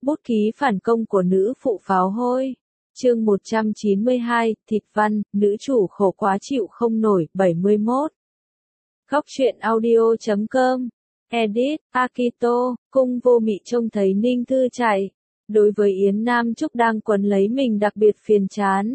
Bút ký phản công của nữ phụ pháo hôi. Chương 192, Thịt văn, nữ chủ khổ quá chịu không nổi, 71. Góc truyện audio.com. Edit, Akito, cung vô mị trông thấy Ninh Thư chạy. Đối với Yến Nam Trúc đang quấn lấy mình đặc biệt phiền chán.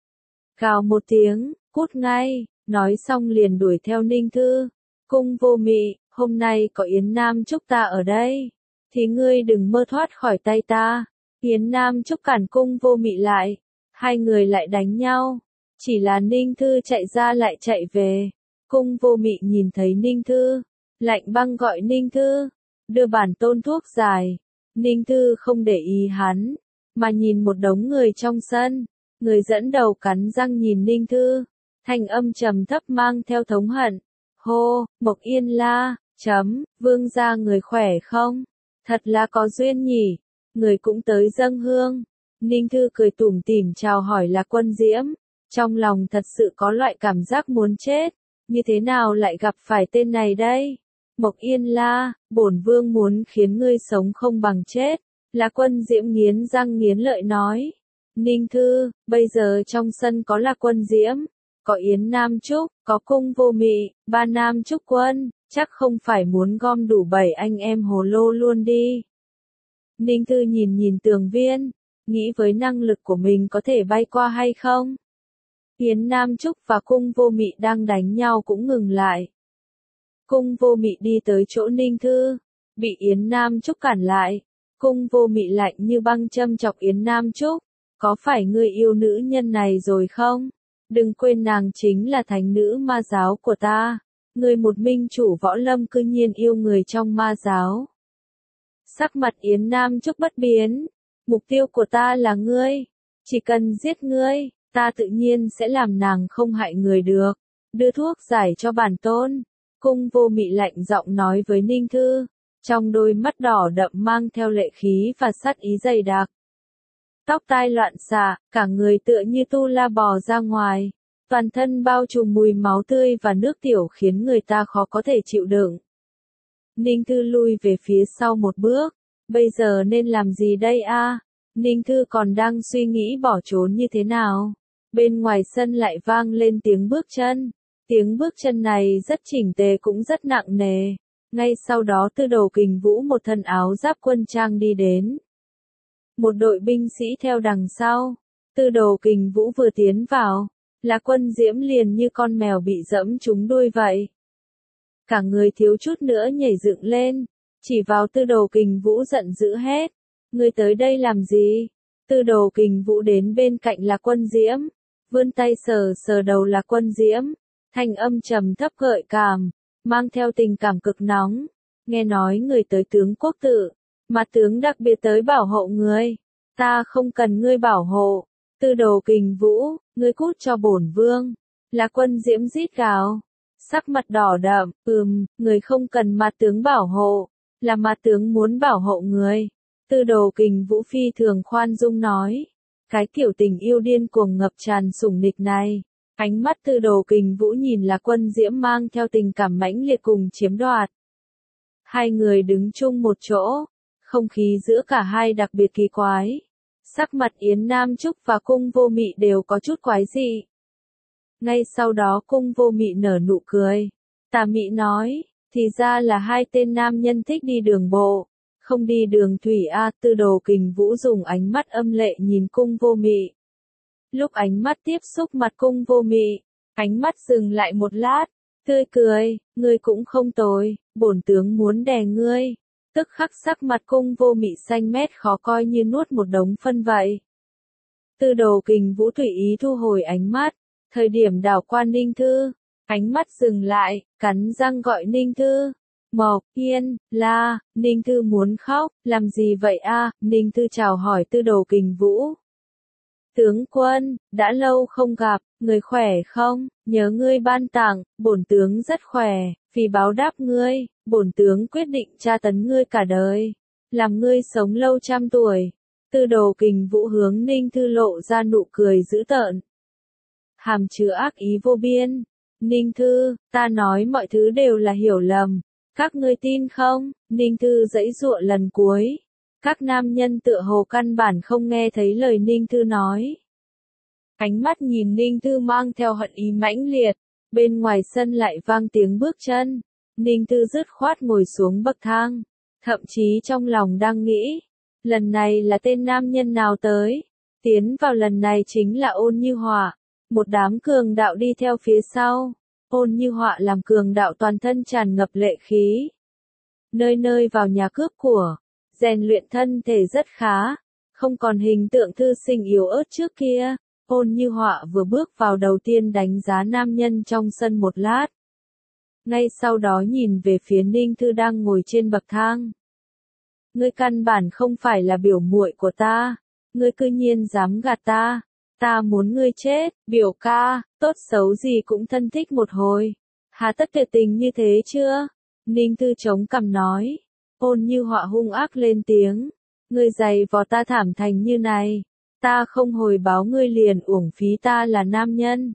Gào một tiếng, cút ngay, nói xong liền đuổi theo Ninh Thư. Cung vô mị, hôm nay có Yến Nam Trúc ta ở đây, thì ngươi đừng mơ thoát khỏi tay ta. Yến Nam Trúc cản cung vô mị lại, hai người lại đánh nhau. Chỉ là Ninh Thư chạy ra lại chạy về. Cung vô mị nhìn thấy Ninh Thư, lạnh băng gọi Ninh Thư, đưa bản tôn thuốc giải. Ninh Thư không để ý hắn, mà nhìn một đống người trong sân. Người dẫn đầu cắn răng nhìn Ninh Thư, thanh âm trầm thấp mang theo thống hận. Hô, Mộc Yên La, vương gia người khỏe không? Thật là có duyên nhỉ, người cũng tới dâng hương. Ninh Thư cười tủm tỉm chào hỏi là Quân Diễm, trong lòng thật sự có loại cảm giác muốn chết, như thế nào lại gặp phải tên này đây? Mộc Yên La, bổn vương muốn khiến ngươi sống không bằng chết, là Quân Diễm nghiến răng nghiến lợi nói. Ninh Thư, bây giờ trong sân có là Quân Diễm, có Yến Nam Trúc, có cung vô mị, ba Nam Trúc quân, chắc không phải muốn gom đủ 7 anh em hồ lô luôn đi. Ninh Thư nhìn nhìn tường viên, nghĩ với năng lực của mình có thể bay qua hay không. Yến Nam Trúc và cung vô mị đang đánh nhau cũng ngừng lại. Cung vô mị đi tới chỗ Ninh Thư, bị Yến Nam Trúc cản lại. Cung vô mị lạnh như băng châm chọc Yến Nam Trúc, có phải ngươi yêu nữ nhân này rồi không? Đừng quên nàng chính là thánh nữ ma giáo của ta. Ngươi một minh chủ võ lâm cư nhiên yêu người trong ma giáo. Sắc mặt Yến Nam Trúc bất biến. Mục tiêu của ta là ngươi. Chỉ cần giết ngươi, ta tự nhiên sẽ làm nàng không hại người được. Đưa thuốc giải cho bản tôn. Cung vô mị lạnh giọng nói với Ninh Thư. Trong đôi mắt đỏ đậm mang theo lệ khí và sát ý dày đặc. Tóc tai loạn xạ, cả người tựa như tu la bò ra ngoài. Toàn thân bao trùm mùi máu tươi và nước tiểu khiến người ta khó có thể chịu đựng. Ninh Thư lui về phía sau một bước. Bây giờ nên làm gì đây a? Ninh Thư còn đang suy nghĩ bỏ trốn như thế nào. Bên ngoài sân lại vang lên tiếng bước chân. Tiếng bước chân này rất chỉnh tề cũng rất nặng nề. Ngay sau đó Tư Đồ Kình Vũ một thân áo giáp quân trang đi đến. Một đội binh sĩ theo đằng sau. Tư Đồ Kình Vũ vừa tiến vào, là Quân Diễm liền như con mèo bị dẫm trúng đuôi vậy. Cả người thiếu chút nữa nhảy dựng lên, chỉ vào Tư Đồ Kình Vũ giận dữ hét. Ngươi tới đây làm gì? Tư Đồ Kình Vũ đến bên cạnh là Quân Diễm, vươn tay sờ sờ đầu là Quân Diễm, thanh âm trầm thấp gợi cảm, mang theo tình cảm cực nóng. Nghe nói người tới tướng quốc tự, mà tướng đặc biệt tới bảo hộ ngươi. Ta không cần ngươi bảo hộ. Tư Đồ Kình Vũ, ngươi cút cho bổn vương. Là Quân Diễm rít gào, sắc mặt đỏ đậm. Người không cần mà tướng bảo hộ, là mà tướng muốn bảo hộ người. Tư Đồ Kình Vũ phi thường khoan dung nói. Cái kiểu tình yêu điên cuồng ngập tràn sủng nịch này. Ánh mắt Tư Đồ Kình Vũ nhìn là Quân Diễm mang theo tình cảm mãnh liệt cùng chiếm đoạt. Hai người đứng chung một chỗ, không khí giữa cả hai đặc biệt kỳ quái. Sắc mặt Yến Nam Trúc và cung vô mị đều có chút quái dị. Ngay sau đó cung vô mị nở nụ cười. Tà mị nói, thì ra là hai tên nam nhân thích đi đường bộ, không đi đường thủy a. Tư Đồ Kình Vũ dùng ánh mắt âm lệ nhìn cung vô mị. Lúc ánh mắt tiếp xúc mặt cung vô mị, ánh mắt dừng lại một lát, tươi cười, ngươi cũng không tồi, bổn tướng muốn đè ngươi. Tức khắc sắc mặt cung vô mị xanh mét khó coi như nuốt một đống phân vậy. Tư Đồ Kình Vũ tùy ý thu hồi ánh mắt, thời điểm đảo qua Ninh Thư, ánh mắt dừng lại, cắn răng gọi Ninh Thư. Mộc Yên La. Ninh Thư muốn khóc, làm gì vậy a? Ninh Thư chào hỏi Tư Đồ Kình Vũ. Tướng quân, đã lâu không gặp, người khỏe không? Nhớ ngươi ban tặng, bổn tướng rất khỏe, vì báo đáp ngươi, bổn tướng quyết định tra tấn ngươi cả đời, làm ngươi sống lâu trăm tuổi. Tư Đồ Kình Vũ hướng Ninh Thư lộ ra nụ cười dữ tợn, hàm chứa ác ý vô biên. Ninh Thư, ta nói mọi thứ đều là hiểu lầm, các ngươi tin không? Ninh Thư giãy giụa lần cuối, Các nam nhân tựa hồ căn bản không nghe thấy lời Ninh Thư nói. Ánh mắt nhìn Ninh Thư mang theo hận ý mãnh liệt, bên ngoài sân lại vang tiếng bước chân. Ninh Thư dứt khoát ngồi xuống bậc thang, thậm chí trong lòng đang nghĩ, lần này là tên nam nhân nào tới, tiến vào lần này chính là Ôn Như Họa, một đám cường đạo đi theo phía sau. Ôn Như Họa làm cường đạo toàn thân tràn ngập lệ khí, nơi nơi vào nhà cướp của, rèn luyện thân thể rất khá, không còn hình tượng thư sinh yếu ớt trước kia. Ôn Như Họa vừa bước vào đầu tiên đánh giá nam nhân trong sân một lát. Ngay sau đó nhìn về phía Ninh Thư đang ngồi trên bậc thang. Ngươi căn bản không phải là biểu muội của ta, ngươi cư nhiên dám gạt ta, ta muốn ngươi chết, biểu ca, tốt xấu gì cũng thân thích một hồi. Hà tất tuyệt tình như thế chưa? Ninh Thư chống cằm nói. Ôn Như Họa hung ác lên tiếng. Ngươi giày vò ta thảm thành như này. Ta không hồi báo ngươi liền uổng phí ta là nam nhân.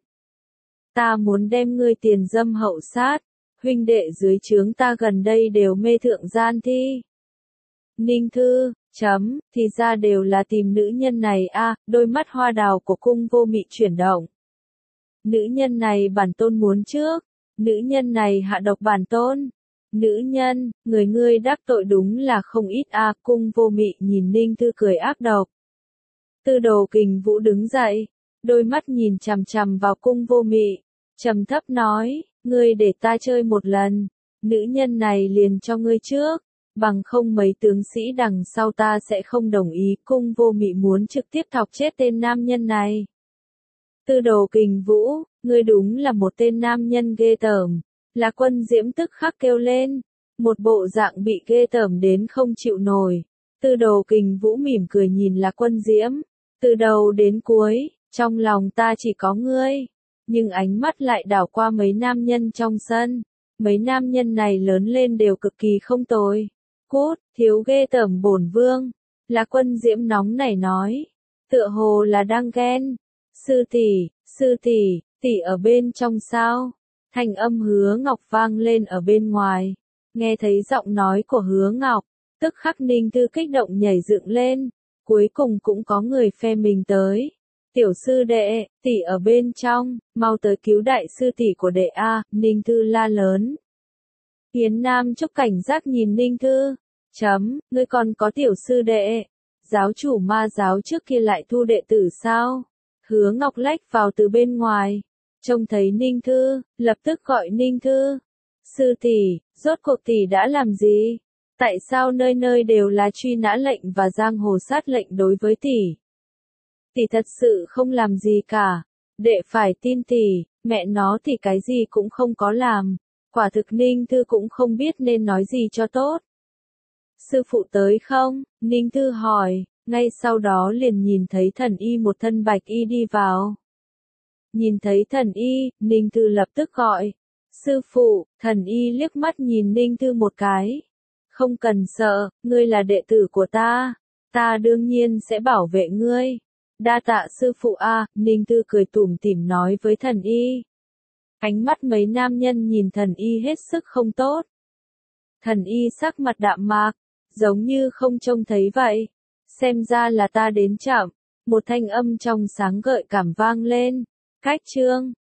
Ta muốn đem ngươi tiền dâm hậu sát. Huynh đệ dưới trướng ta gần đây đều mê thượng gian thi. Ninh Thư, thì ra đều là tìm nữ nhân này a. Đôi mắt hoa đào của Cung Vô Mị chuyển động. Nữ nhân này bản tôn muốn trước. Nữ nhân này hạ độc bản tôn. Nữ nhân, người ngươi đắc tội đúng là không ít a. Cung Vô Mị nhìn Ninh Thư cười ác độc. Tư Đồ Kình Vũ đứng dậy, đôi mắt nhìn chằm chằm vào Cung Vô Mị, trầm thấp nói, ngươi để ta chơi một lần, nữ nhân này liền cho ngươi trước, bằng không mấy tướng sĩ đằng sau ta sẽ không đồng ý. Cung Vô Mị muốn trực tiếp thọc chết tên nam nhân này. Tư Đồ Kình Vũ, ngươi đúng là một tên nam nhân ghê tởm. Là Quân Diễm tức khắc kêu lên, một bộ dạng bị ghê tởm đến không chịu nổi. Tư Đồ Kình Vũ mỉm cười nhìn là Quân Diễm, từ đầu đến cuối, trong lòng ta chỉ có ngươi. Nhưng ánh mắt lại đảo qua mấy nam nhân trong sân, mấy nam nhân này lớn lên đều cực kỳ không tồi. Cút, thiếu ghê tởm bổn vương, là Quân Diễm nóng nảy nói, tựa hồ là đang ghen. Sư tỷ, tỷ ở bên trong sao? Thanh âm Hứa Ngọc vang lên ở bên ngoài. Nghe thấy giọng nói của Hứa Ngọc, tức khắc Ninh Thư kích động nhảy dựng lên. Cuối cùng cũng có người phe mình tới. Tiểu sư đệ, tỷ ở bên trong, mau tới cứu đại sư tỷ của đệ a. Ninh Thư la lớn. Yến Nam Trúc cảnh giác nhìn Ninh Thư. Ngươi còn có tiểu sư đệ. Giáo chủ Ma giáo trước kia lại thu đệ tử sao? Hứa Ngọc lách vào từ bên ngoài. Trông thấy Ninh Thư, lập tức gọi Ninh Thư. Sư tỷ, rốt cuộc tỷ đã làm gì? Tại sao nơi nơi đều là truy nã lệnh và giang hồ sát lệnh đối với tỷ? Tỷ thật sự không làm gì cả. Đệ phải tin tỷ, mẹ nó thì cái gì cũng không có làm. Quả thực Ninh Thư cũng không biết nên nói gì cho tốt. Sư phụ tới không? Ninh Thư hỏi, ngay sau đó liền nhìn thấy Thần Y một thân bạch y đi vào. Nhìn thấy Thần Y, Ninh Thư lập tức gọi. Sư phụ, Thần Y liếc mắt nhìn Ninh Thư một cái. Không cần sợ, ngươi là đệ tử của ta. Ta đương nhiên sẽ bảo vệ ngươi. Đa tạ sư phụ a. Ninh Thư cười tủm tỉm nói với Thần Y. Ánh mắt mấy nam nhân nhìn Thần Y hết sức không tốt. Thần Y sắc mặt đạm mạc, giống như không trông thấy vậy. Xem ra là ta đến chậm. Một thanh âm trong sáng gợi cảm vang lên. Cách chương